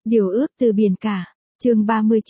Điều ước từ biển cả. Chương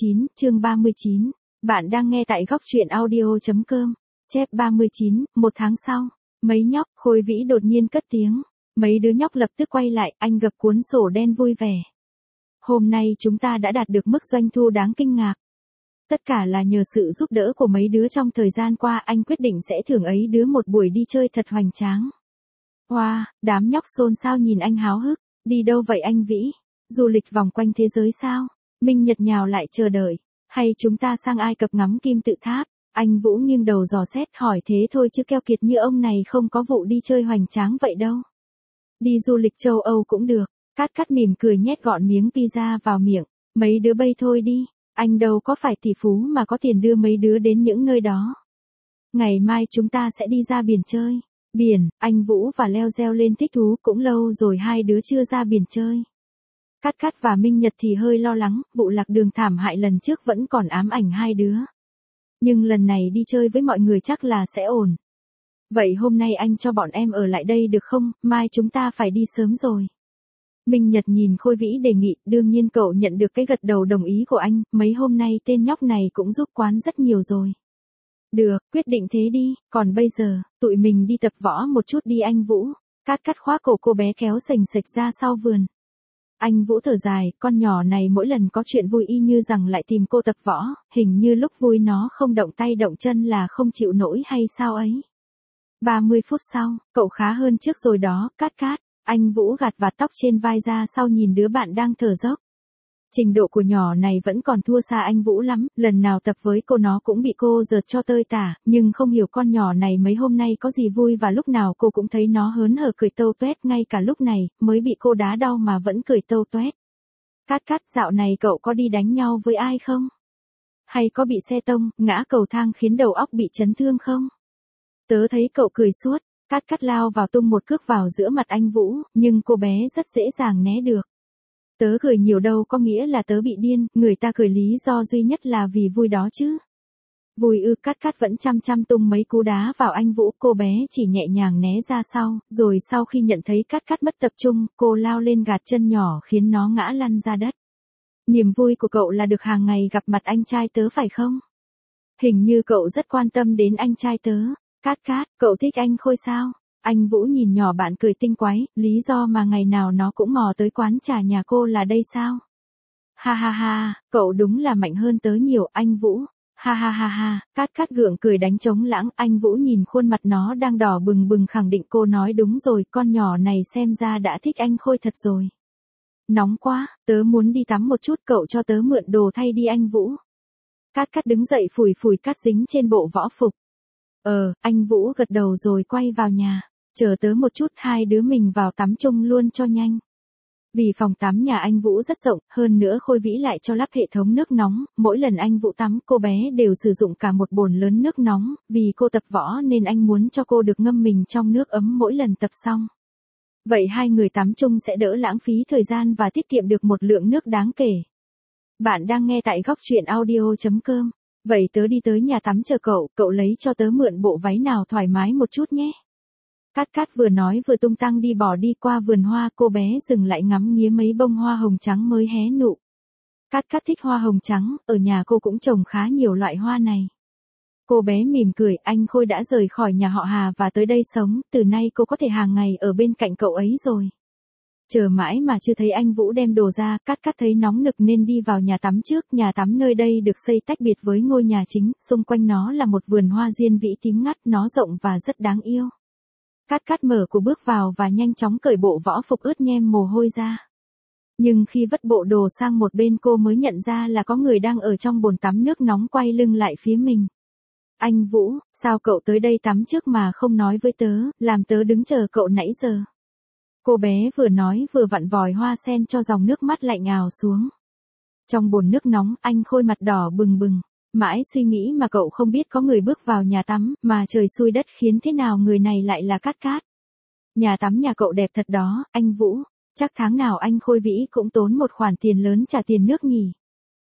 39. Bạn đang nghe tại góc truyện audio.com. Chép 39, một tháng sau. Mấy nhóc, Khôi Vĩ đột nhiên cất tiếng. Mấy đứa nhóc lập tức quay lại, anh gập cuốn sổ đen vui vẻ. Hôm nay chúng ta đã đạt được mức doanh thu đáng kinh ngạc. Tất cả là nhờ sự giúp đỡ của mấy đứa trong thời gian qua, anh quyết định sẽ thưởng ấy đứa một buổi đi chơi thật hoành tráng. Wow, đám nhóc xôn xao nhìn anh háo hức. Đi đâu vậy anh Vĩ? Du lịch vòng quanh thế giới sao? Minh Nhật nhào lại chờ đợi. Hay chúng ta sang Ai Cập ngắm kim tự tháp? Anh Vũ nghiêng đầu dò xét hỏi thế thôi chứ keo kiệt như ông này không có vụ đi chơi hoành tráng vậy đâu. Đi du lịch châu Âu cũng được. Cát mỉm cười nhét gọn miếng pizza vào miệng. Mấy đứa bay thôi đi. Anh đâu có phải tỷ phú mà có tiền đưa mấy đứa đến những nơi đó. Ngày mai chúng ta sẽ đi ra biển chơi. Biển, anh Vũ và Leo reo lên thích thú, cũng lâu rồi hai đứa chưa ra biển chơi. Cát và Minh Nhật thì hơi lo lắng, vụ lạc đường thảm hại lần trước vẫn còn ám ảnh hai đứa. Nhưng lần này đi chơi với mọi người chắc là sẽ ổn. Vậy hôm nay anh cho bọn em ở lại đây được không, mai chúng ta phải đi sớm rồi. Minh Nhật nhìn Khôi Vĩ đề nghị, đương nhiên cậu nhận được cái gật đầu đồng ý của anh, mấy hôm nay tên nhóc này cũng giúp quán rất nhiều rồi. Được, quyết định thế đi, còn bây giờ, tụi mình đi tập võ một chút đi anh Vũ. Cát khóa cổ cô bé kéo sành sạch ra sau vườn. Anh Vũ thở dài, con nhỏ này mỗi lần có chuyện vui y như rằng lại tìm cô tập võ, hình như lúc vui nó không động tay động chân là không chịu nổi hay sao ấy. 30 phút sau, cậu khá hơn trước rồi đó, Cát. Anh Vũ gạt vạt tóc trên vai ra sau nhìn đứa bạn đang thở dốc. Trình độ của nhỏ này vẫn còn thua xa anh Vũ lắm, lần nào tập với cô nó cũng bị cô giật cho tơi tả, nhưng không hiểu con nhỏ này mấy hôm nay có gì vui và lúc nào cô cũng thấy nó hớn hở cười tâu toét, ngay cả lúc này, mới bị cô đá đau mà vẫn cười tâu toét. Cát, dạo này cậu có đi đánh nhau với ai không? Hay có bị xe tông, ngã cầu thang khiến đầu óc bị chấn thương không? Tớ thấy cậu cười suốt. Cát lao vào tung một cước vào giữa mặt anh Vũ, nhưng cô bé rất dễ dàng né được. Tớ cười nhiều đâu có nghĩa là tớ bị điên, người ta cười lý do duy nhất là vì vui đó chứ. Vui ư? Cát vẫn chăm tung mấy cú đá vào anh Vũ, cô bé chỉ nhẹ nhàng né ra sau, rồi sau khi nhận thấy Cát mất tập trung, cô lao lên gạt chân nhỏ khiến nó ngã lăn ra đất. Niềm vui của cậu là được hàng ngày gặp mặt anh trai tớ phải không? Hình như cậu rất quan tâm đến anh trai tớ. Cát, cậu thích anh Khôi sao? Anh Vũ nhìn nhỏ bạn cười tinh quái, lý do mà ngày nào nó cũng mò tới quán trà nhà cô là đây sao? Ha, cậu đúng là mạnh hơn tớ nhiều, anh Vũ. Ha, Cát gượng cười đánh trống lãng, anh Vũ nhìn khuôn mặt nó đang đỏ bừng khẳng định cô nói đúng rồi, con nhỏ này xem ra đã thích anh Khôi thật rồi. Nóng quá, tớ muốn đi tắm một chút, cậu cho tớ mượn đồ thay đi anh Vũ. Cát đứng dậy phủi cát dính trên bộ võ phục. Anh Vũ gật đầu rồi quay vào nhà. Chờ tớ một chút, hai đứa mình vào tắm chung luôn cho nhanh. Vì phòng tắm nhà anh Vũ rất rộng, hơn nữa Khôi Vĩ lại cho lắp hệ thống nước nóng, mỗi lần anh Vũ tắm, cô bé đều sử dụng cả một bồn lớn nước nóng, vì cô tập võ nên anh muốn cho cô được ngâm mình trong nước ấm mỗi lần tập xong. Vậy hai người tắm chung sẽ đỡ lãng phí thời gian và tiết kiệm được một lượng nước đáng kể. Bạn đang nghe tại góc truyện audio.com. Vậy tớ đi tới nhà tắm chờ cậu lấy cho tớ mượn bộ váy nào thoải mái một chút nhé. Cát vừa nói vừa tung tăng bỏ đi qua vườn hoa, cô bé dừng lại ngắm nghía mấy bông hoa hồng trắng mới hé nụ. Cát thích hoa hồng trắng, ở nhà cô cũng trồng khá nhiều loại hoa này. Cô bé mỉm cười, anh Khôi đã rời khỏi nhà họ Hà và tới đây sống, từ nay cô có thể hàng ngày ở bên cạnh cậu ấy rồi. Chờ mãi mà chưa thấy anh Vũ đem đồ ra, Cát thấy nóng nực nên đi vào nhà tắm trước, nhà tắm nơi đây được xây tách biệt với ngôi nhà chính, xung quanh nó là một vườn hoa diên vĩ tím ngắt, nó rộng và rất đáng yêu. Cát mở cửa bước vào và nhanh chóng cởi bộ võ phục ướt nhem mồ hôi ra. Nhưng khi vứt bộ đồ sang một bên cô mới nhận ra là có người đang ở trong bồn tắm nước nóng quay lưng lại phía mình. Anh Vũ, sao cậu tới đây tắm trước mà không nói với tớ, làm tớ đứng chờ cậu nãy giờ. Cô bé vừa nói vừa vặn vòi hoa sen cho dòng nước mắt lạnh ào xuống. Trong bồn nước nóng, anh Khôi mặt đỏ bừng. Mãi suy nghĩ mà cậu không biết có người bước vào nhà tắm, mà trời xui đất khiến thế nào người này lại là Cát. Nhà tắm nhà cậu đẹp thật đó, anh Vũ. Chắc tháng nào anh Khôi Vĩ cũng tốn một khoản tiền lớn trả tiền nước nhỉ.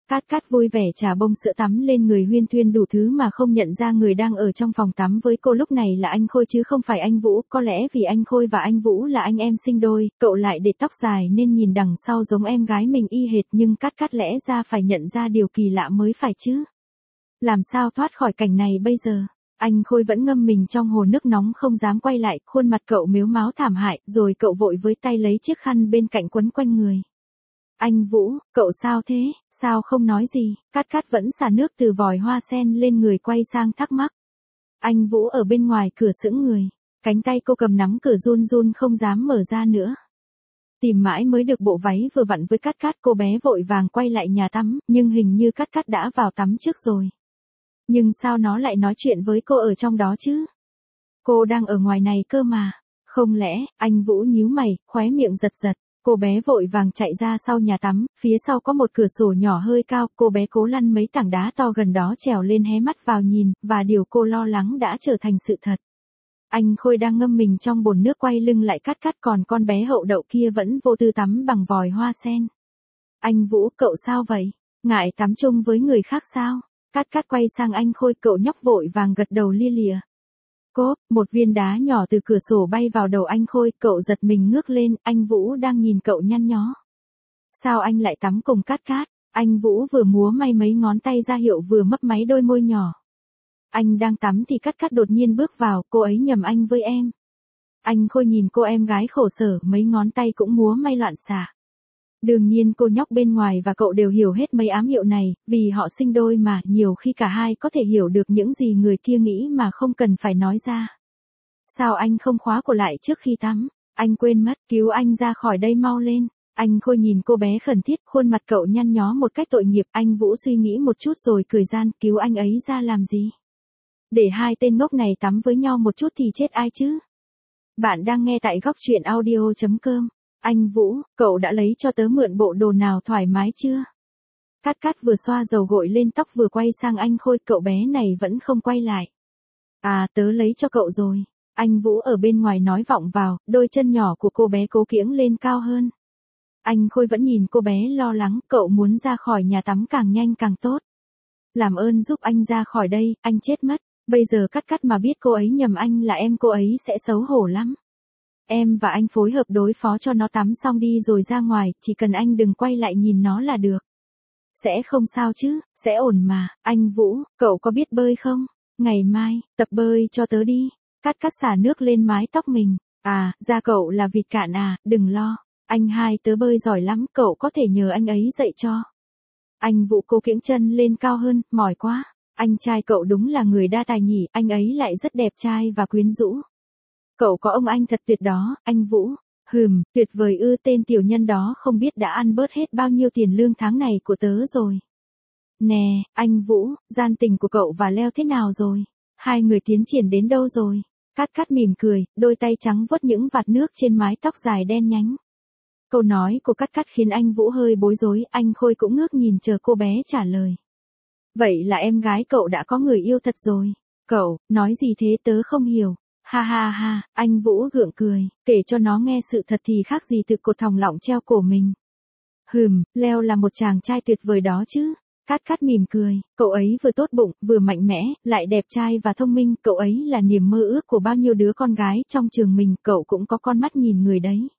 Cát Cát vui vẻ trà bông sữa tắm lên người huyên thuyên đủ thứ mà không nhận ra người đang ở trong phòng tắm với cô lúc này là anh Khôi chứ không phải anh Vũ, có lẽ vì anh Khôi và anh Vũ là anh em sinh đôi, cậu lại để tóc dài nên nhìn đằng sau giống em gái mình y hệt nhưng Cát Cát lẽ ra phải nhận ra điều kỳ lạ mới phải chứ. Làm sao thoát khỏi cảnh này bây giờ? Anh Khôi vẫn ngâm mình trong hồ nước nóng không dám quay lại, khuôn mặt cậu mếu máo thảm hại, rồi cậu vội với tay lấy chiếc khăn bên cạnh quấn quanh người. Anh Vũ, cậu sao thế, sao không nói gì? Cát Cát vẫn xả nước từ vòi hoa sen lên người quay sang thắc mắc. Anh Vũ ở bên ngoài cửa sững người, cánh tay cô cầm nắm cửa run run không dám mở ra nữa. Tìm mãi mới được bộ váy vừa vặn với Cát Cát, cô bé vội vàng quay lại nhà tắm, nhưng hình như Cát Cát đã vào tắm trước rồi. Nhưng sao nó lại nói chuyện với cô ở trong đó chứ? Cô đang ở ngoài này cơ mà. Không lẽ, anh Vũ nhíu mày, khóe miệng giật giật. Cô bé vội vàng chạy ra sau nhà tắm, phía sau có một cửa sổ nhỏ hơi cao, cô bé cố lăn mấy tảng đá to gần đó trèo lên hé mắt vào nhìn, và điều cô lo lắng đã trở thành sự thật. Anh Khôi đang ngâm mình trong bồn nước quay lưng lại Cát Cát, còn con bé hậu đậu kia vẫn vô tư tắm bằng vòi hoa sen. Anh Vũ, cậu sao vậy? Ngại tắm chung với người khác sao? Cát Cát quay sang anh Khôi, cậu nhóc vội vàng gật đầu lia lịa. Cốp, một viên đá nhỏ từ cửa sổ bay vào đầu anh Khôi, cậu giật mình ngước lên, anh Vũ đang nhìn cậu nhăn nhó. Sao anh lại tắm cùng Cát Cát? Anh Vũ vừa múa may mấy ngón tay ra hiệu vừa mấp máy đôi môi nhỏ. Anh đang tắm thì Cát Cát đột nhiên bước vào, cô ấy nhầm anh với em. Anh Khôi nhìn cô em gái khổ sở, mấy ngón tay cũng múa may loạn xạ. Đương nhiên cô nhóc bên ngoài và cậu đều hiểu hết mấy ám hiệu này, vì họ sinh đôi mà, nhiều khi cả hai có thể hiểu được những gì người kia nghĩ mà không cần phải nói ra. Sao anh không khóa cổ lại trước khi tắm? Anh quên mất, cứu anh ra khỏi đây mau lên. Anh Khôi nhìn cô bé khẩn thiết, khuôn mặt cậu nhăn nhó một cách tội nghiệp, anh Vũ suy nghĩ một chút rồi cười gian, cứu anh ấy ra làm gì? Để hai tên ngốc này tắm với nhau một chút thì chết ai chứ? Bạn đang nghe tại góc truyện audio.com. Anh Vũ, cậu đã lấy cho tớ mượn bộ đồ nào thoải mái chưa? Cát Cát vừa xoa dầu gội lên tóc vừa quay sang anh Khôi, cậu bé này vẫn không quay lại. À, tớ lấy cho cậu rồi. Anh Vũ ở bên ngoài nói vọng vào, đôi chân nhỏ của cô bé cố kiễng lên cao hơn. Anh Khôi vẫn nhìn cô bé lo lắng, cậu muốn ra khỏi nhà tắm càng nhanh càng tốt. Làm ơn giúp anh ra khỏi đây, anh chết mất. Bây giờ Cát Cát mà biết cô ấy nhầm anh là em cô ấy sẽ xấu hổ lắm. Em và anh phối hợp đối phó cho nó tắm xong đi rồi ra ngoài, chỉ cần anh đừng quay lại nhìn nó là được. Sẽ không sao chứ, sẽ ổn mà. Anh Vũ, cậu có biết bơi không? Ngày mai, tập bơi cho tớ đi. Cát Cát xả nước lên mái tóc mình. À, da cậu là vịt cạn à, đừng lo. Anh hai tớ bơi giỏi lắm, cậu có thể nhờ anh ấy dạy cho. Anh Vũ cố kiễng chân lên cao hơn, mỏi quá. Anh trai cậu đúng là người đa tài nhỉ, anh ấy lại rất đẹp trai và quyến rũ. Cậu có ông anh thật tuyệt đó, anh Vũ. Tuyệt vời ư, tên tiểu nhân đó không biết đã ăn bớt hết bao nhiêu tiền lương tháng này của tớ rồi. Nè, anh Vũ, gian tình của cậu và Leo thế nào rồi? Hai người tiến triển đến đâu rồi? Cát Cát mỉm cười, đôi tay trắng vuốt những vạt nước trên mái tóc dài đen nhánh. Câu nói của Cát Cát khiến anh Vũ hơi bối rối, anh Khôi cũng ngước nhìn chờ cô bé trả lời. Vậy là em gái cậu đã có người yêu thật rồi. Cậu, nói gì thế tớ không hiểu. Ha ha ha, anh Vũ gượng cười, kể cho nó nghe sự thật thì khác gì từ cột thòng lọng treo cổ mình. Leo là một chàng trai tuyệt vời đó chứ. Cát Cát mỉm cười, cậu ấy vừa tốt bụng, vừa mạnh mẽ, lại đẹp trai và thông minh, cậu ấy là niềm mơ ước của bao nhiêu đứa con gái trong trường mình, cậu cũng có con mắt nhìn người đấy.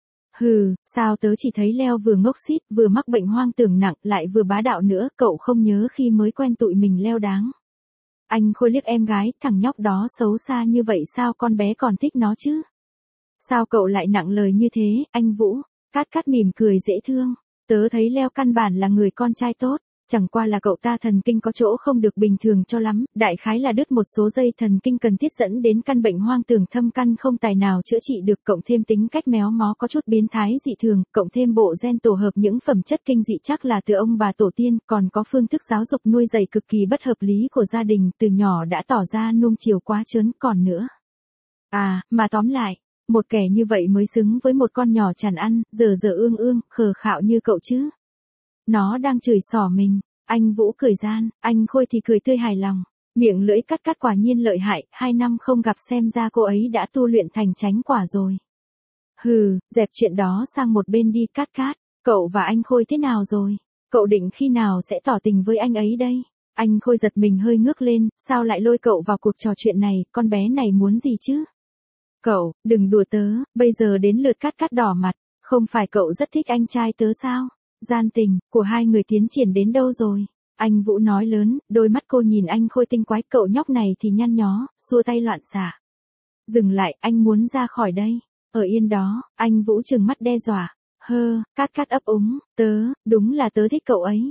Sao tớ chỉ thấy Leo vừa ngốc xít, vừa mắc bệnh hoang tưởng nặng, lại vừa bá đạo nữa, cậu không nhớ khi mới quen tụi mình Leo đáng. Anh Khôi liếc em gái, thằng nhóc đó xấu xa như vậy sao con bé còn thích nó chứ? Sao cậu lại nặng lời như thế, anh Vũ? Cát Cát mỉm cười dễ thương. Tớ thấy Leo căn bản là người con trai tốt, chẳng qua là cậu ta thần kinh có chỗ không được bình thường cho lắm, đại khái là đứt một số dây thần kinh cần thiết dẫn đến căn bệnh hoang tưởng thâm căn không tài nào chữa trị được, cộng thêm tính cách méo mó có chút biến thái dị thường, cộng thêm bộ gen tổ hợp những phẩm chất kinh dị chắc là từ ông bà tổ tiên, còn có phương thức giáo dục nuôi dạy cực kỳ bất hợp lý của gia đình, từ nhỏ đã tỏ ra nuông chiều quá trớn, còn nữa. Mà tóm lại, một kẻ như vậy mới xứng với một con nhỏ chằn ăn, dở dở ương ương, khờ khạo như cậu chứ. Nó đang chửi xỏ mình. Anh Vũ cười gian, anh Khôi thì cười tươi hài lòng. Miệng lưỡi Cát Cát quả nhiên lợi hại, 2 năm không gặp xem ra cô ấy đã tu luyện thành chánh quả rồi. Dẹp chuyện đó sang một bên đi Cát Cát, cậu và anh Khôi thế nào rồi? Cậu định khi nào sẽ tỏ tình với anh ấy đây? Anh Khôi giật mình hơi ngước lên, sao lại lôi cậu vào cuộc trò chuyện này, con bé này muốn gì chứ? Cậu, đừng đùa tớ, bây giờ đến lượt Cát Cát đỏ mặt, không phải cậu rất thích anh trai tớ sao? Gian tình của hai người tiến triển đến đâu rồi? Anh Vũ nói lớn, đôi mắt cô nhìn anh Khôi tinh quái, cậu nhóc này thì nhăn nhó, xua tay loạn xạ. Dừng lại, anh muốn ra khỏi đây. Ở yên đó, anh Vũ trừng mắt đe dọa. Cát Cát ấp úng, đúng là tớ thích cậu ấy.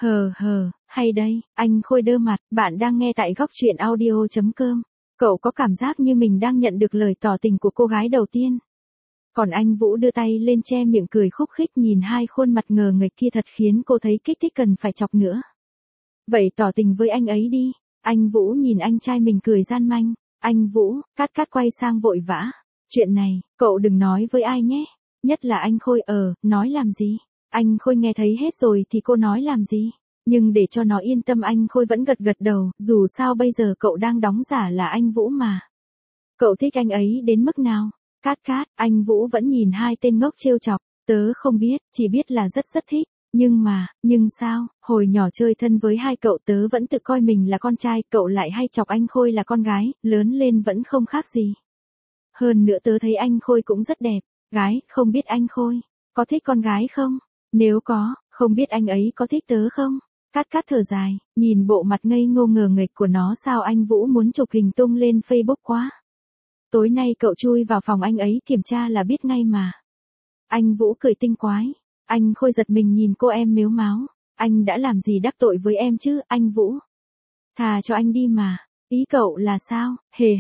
Hay đây, anh Khôi đơ mặt, bạn đang nghe tại góc truyện audio.com. Cậu có cảm giác như mình đang nhận được lời tỏ tình của cô gái đầu tiên. Còn anh Vũ đưa tay lên che miệng cười khúc khích, nhìn hai khuôn mặt ngờ nghệch kia thật khiến cô thấy kích thích cần phải chọc nữa. Vậy tỏ tình với anh ấy đi. Anh Vũ nhìn anh trai mình cười gian manh. Anh Vũ, Cát Cát quay sang vội vã. Chuyện này, cậu đừng nói với ai nhé. Nhất là anh Khôi. Nói làm gì? Anh Khôi nghe thấy hết rồi thì cô nói làm gì? Nhưng để cho nó yên tâm anh Khôi vẫn gật gật đầu, dù sao bây giờ cậu đang đóng giả là anh Vũ mà. Cậu thích anh ấy đến mức nào? Cát Cát, anh Vũ vẫn nhìn hai tên ngốc trêu chọc. Tớ không biết, chỉ biết là rất thích. Nhưng sao, hồi nhỏ chơi thân với hai cậu tớ vẫn tự coi mình là con trai, cậu lại hay chọc anh Khôi là con gái, lớn lên vẫn không khác gì. Hơn nữa tớ thấy anh Khôi cũng rất đẹp. Gái, không biết anh Khôi có thích con gái không? Nếu có, không biết anh ấy có thích tớ không? Cát Cát thở dài, nhìn bộ mặt ngây ngô ngờ nghệch của nó, sao anh Vũ muốn chụp hình tung lên Facebook quá. Tối nay cậu chui vào phòng anh ấy kiểm tra là biết ngay mà. Anh Vũ cười tinh quái. Anh Khôi giật mình nhìn cô em mếu máo. Anh đã làm gì đắc tội với em chứ, anh Vũ? Thà cho anh đi mà. Ý cậu là sao?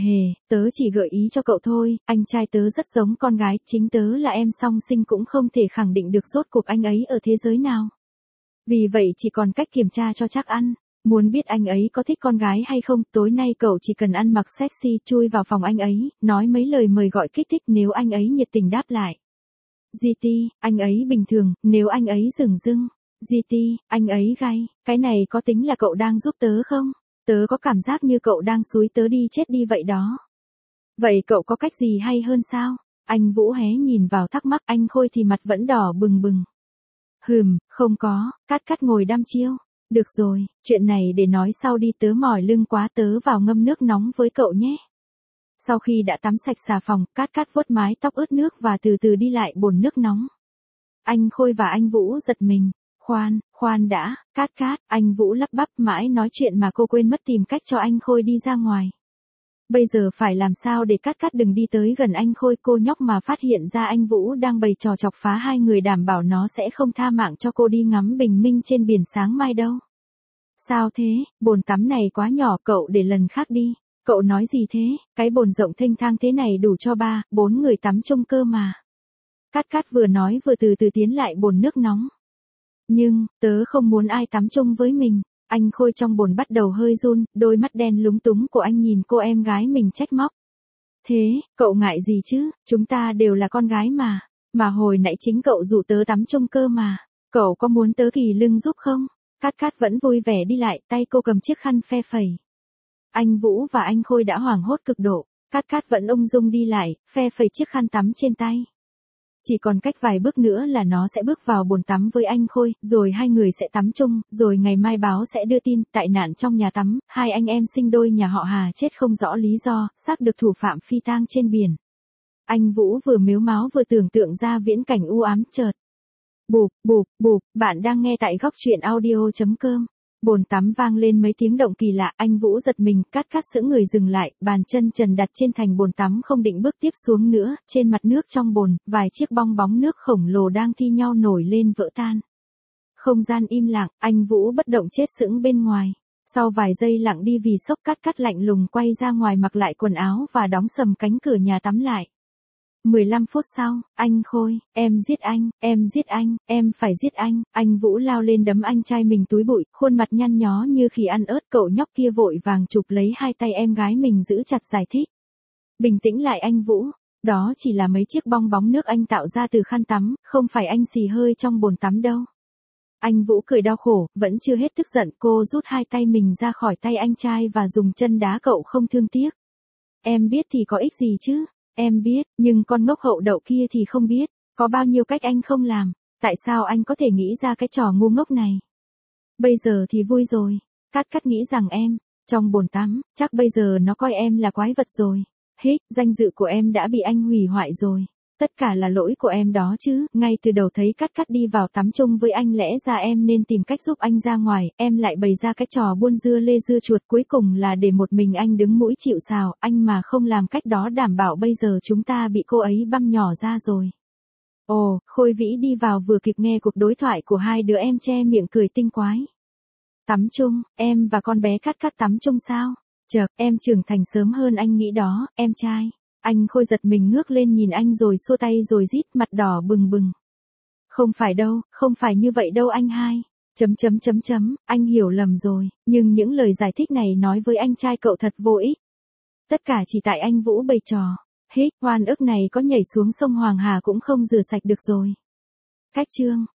Tớ chỉ gợi ý cho cậu thôi, anh trai tớ rất giống con gái, chính tớ là em song sinh cũng không thể khẳng định được rốt cuộc anh ấy ở thế giới nào. Vì vậy chỉ còn cách kiểm tra cho chắc ăn. Muốn biết anh ấy có thích con gái hay không, tối nay cậu chỉ cần ăn mặc sexy chui vào phòng anh ấy, nói mấy lời mời gọi kích thích, nếu anh ấy nhiệt tình đáp lại. GT, anh ấy bình thường, nếu anh ấy dửng dưng. GT, anh ấy gay, cái này có tính là cậu đang giúp tớ không? Tớ có cảm giác như cậu đang xúi tớ đi chết đi vậy đó. Vậy cậu có cách gì hay hơn sao? Anh Vũ hé nhìn vào thắc mắc, anh Khôi thì mặt vẫn đỏ bừng bừng. Không có, Cát Cát ngồi đăm chiêu. Được rồi, chuyện này để nói sau đi, tớ mỏi lưng quá, tớ vào ngâm nước nóng với cậu nhé. Sau khi đã tắm sạch xà phòng, Cát Cát vuốt mái tóc ướt nước và từ từ đi lại bồn nước nóng. Anh Khôi và anh Vũ giật mình. Khoan đã, Cát Cát, anh Vũ lắp bắp mãi nói chuyện mà cô quên mất tìm cách cho anh Khôi đi ra ngoài. Bây giờ phải làm sao để Cát Cát đừng đi tới gần anh Khôi, cô nhóc mà phát hiện ra anh Vũ đang bày trò chọc phá hai người đảm bảo nó sẽ không tha mạng cho cô đi ngắm bình minh trên biển sáng mai đâu. Sao thế, bồn tắm này quá nhỏ, cậu để lần khác đi. Cậu nói gì thế, cái bồn rộng thênh thang thế này đủ cho 3-4 người tắm chung cơ mà. Cát Cát vừa nói vừa từ từ tiến lại bồn nước nóng. Nhưng, tớ không muốn ai tắm chung với mình. Anh Khôi trong bồn bắt đầu hơi run, đôi mắt đen lúng túng của anh nhìn cô em gái mình trách móc. Thế, cậu ngại gì chứ, chúng ta đều là con gái mà. Mà hồi nãy chính cậu rủ tớ tắm chung cơ mà. Cậu có muốn tớ kỳ lưng giúp không? Cát Cát vẫn vui vẻ đi lại, tay cô cầm chiếc khăn phe phẩy. Anh Vũ và anh Khôi đã hoảng hốt cực độ. Cát Cát vẫn ung dung đi lại, phe phẩy chiếc khăn tắm trên tay. Chỉ còn cách vài bước nữa là nó sẽ bước vào bồn tắm với anh Khôi, rồi hai người sẽ tắm chung, rồi ngày mai báo sẽ đưa tin, tại nạn trong nhà tắm, hai anh em sinh đôi nhà họ Hà chết không rõ lý do, xác được thủ phạm phi tang trên biển. Anh Vũ vừa mếu máo vừa tưởng tượng ra viễn cảnh u ám, chợt. Bụp, bạn đang nghe tại góc truyện audio.com. Bồn tắm vang lên mấy tiếng động kỳ lạ, anh Vũ giật mình, Cát Cát sững người dừng lại, bàn chân trần đặt trên thành bồn tắm không định bước tiếp xuống nữa, trên mặt nước trong bồn, vài chiếc bong bóng nước khổng lồ đang thi nhau nổi lên vỡ tan. Không gian im lặng, anh Vũ bất động chết sững bên ngoài. Sau vài giây lặng đi vì sốc, Cát Cát lạnh lùng quay ra ngoài mặc lại quần áo và đóng sầm cánh cửa nhà tắm lại. 15 phút sau, anh Khôi, em giết anh, em phải giết anh Vũ lao lên đấm anh trai mình túi bụi, khuôn mặt nhăn nhó như khỉ ăn ớt, cậu nhóc kia vội vàng chụp lấy hai tay em gái mình giữ chặt giải thích. Bình tĩnh lại anh Vũ, đó chỉ là mấy chiếc bong bóng nước anh tạo ra từ khăn tắm, không phải anh xì hơi trong bồn tắm đâu. Anh Vũ cười đau khổ, vẫn chưa hết tức giận, cô rút hai tay mình ra khỏi tay anh trai và dùng chân đá cậu không thương tiếc. Em biết thì có ích gì chứ? Em biết, nhưng con ngốc hậu đậu kia thì không biết. Có bao nhiêu cách anh không làm. Tại sao anh có thể nghĩ ra cái trò ngu ngốc này? Bây giờ thì vui rồi. Cát Cát nghĩ rằng em, trong bồn tắm, chắc bây giờ nó coi em là quái vật rồi. Hít, danh dự của em đã bị anh hủy hoại rồi. Tất cả là lỗi của em đó chứ, ngay từ đầu thấy Cát Cát đi vào tắm chung với anh lẽ ra em nên tìm cách giúp anh ra ngoài, em lại bày ra cái trò buôn dưa lê dưa chuột cuối cùng là để một mình anh đứng mũi chịu sào, anh mà không làm cách đó đảm bảo bây giờ chúng ta bị cô ấy băm nhỏ ra rồi. Ồ, Khôi Vĩ đi vào vừa kịp nghe cuộc đối thoại của hai đứa em che miệng cười tinh quái. Tắm chung, em và con bé Cát Cát tắm chung sao? Chợt, em trưởng thành sớm hơn anh nghĩ đó, em trai. Anh Khôi giật mình ngước lên nhìn anh rồi xua tay rồi rít mặt đỏ bừng bừng. Không phải đâu, không phải như vậy đâu anh hai. Anh hiểu lầm rồi, nhưng những lời giải thích này nói với anh trai cậu thật vô ích. Tất cả chỉ tại anh Vũ bày trò. Hít, oan ức này có nhảy xuống sông Hoàng Hà cũng không rửa sạch được rồi. Cách chương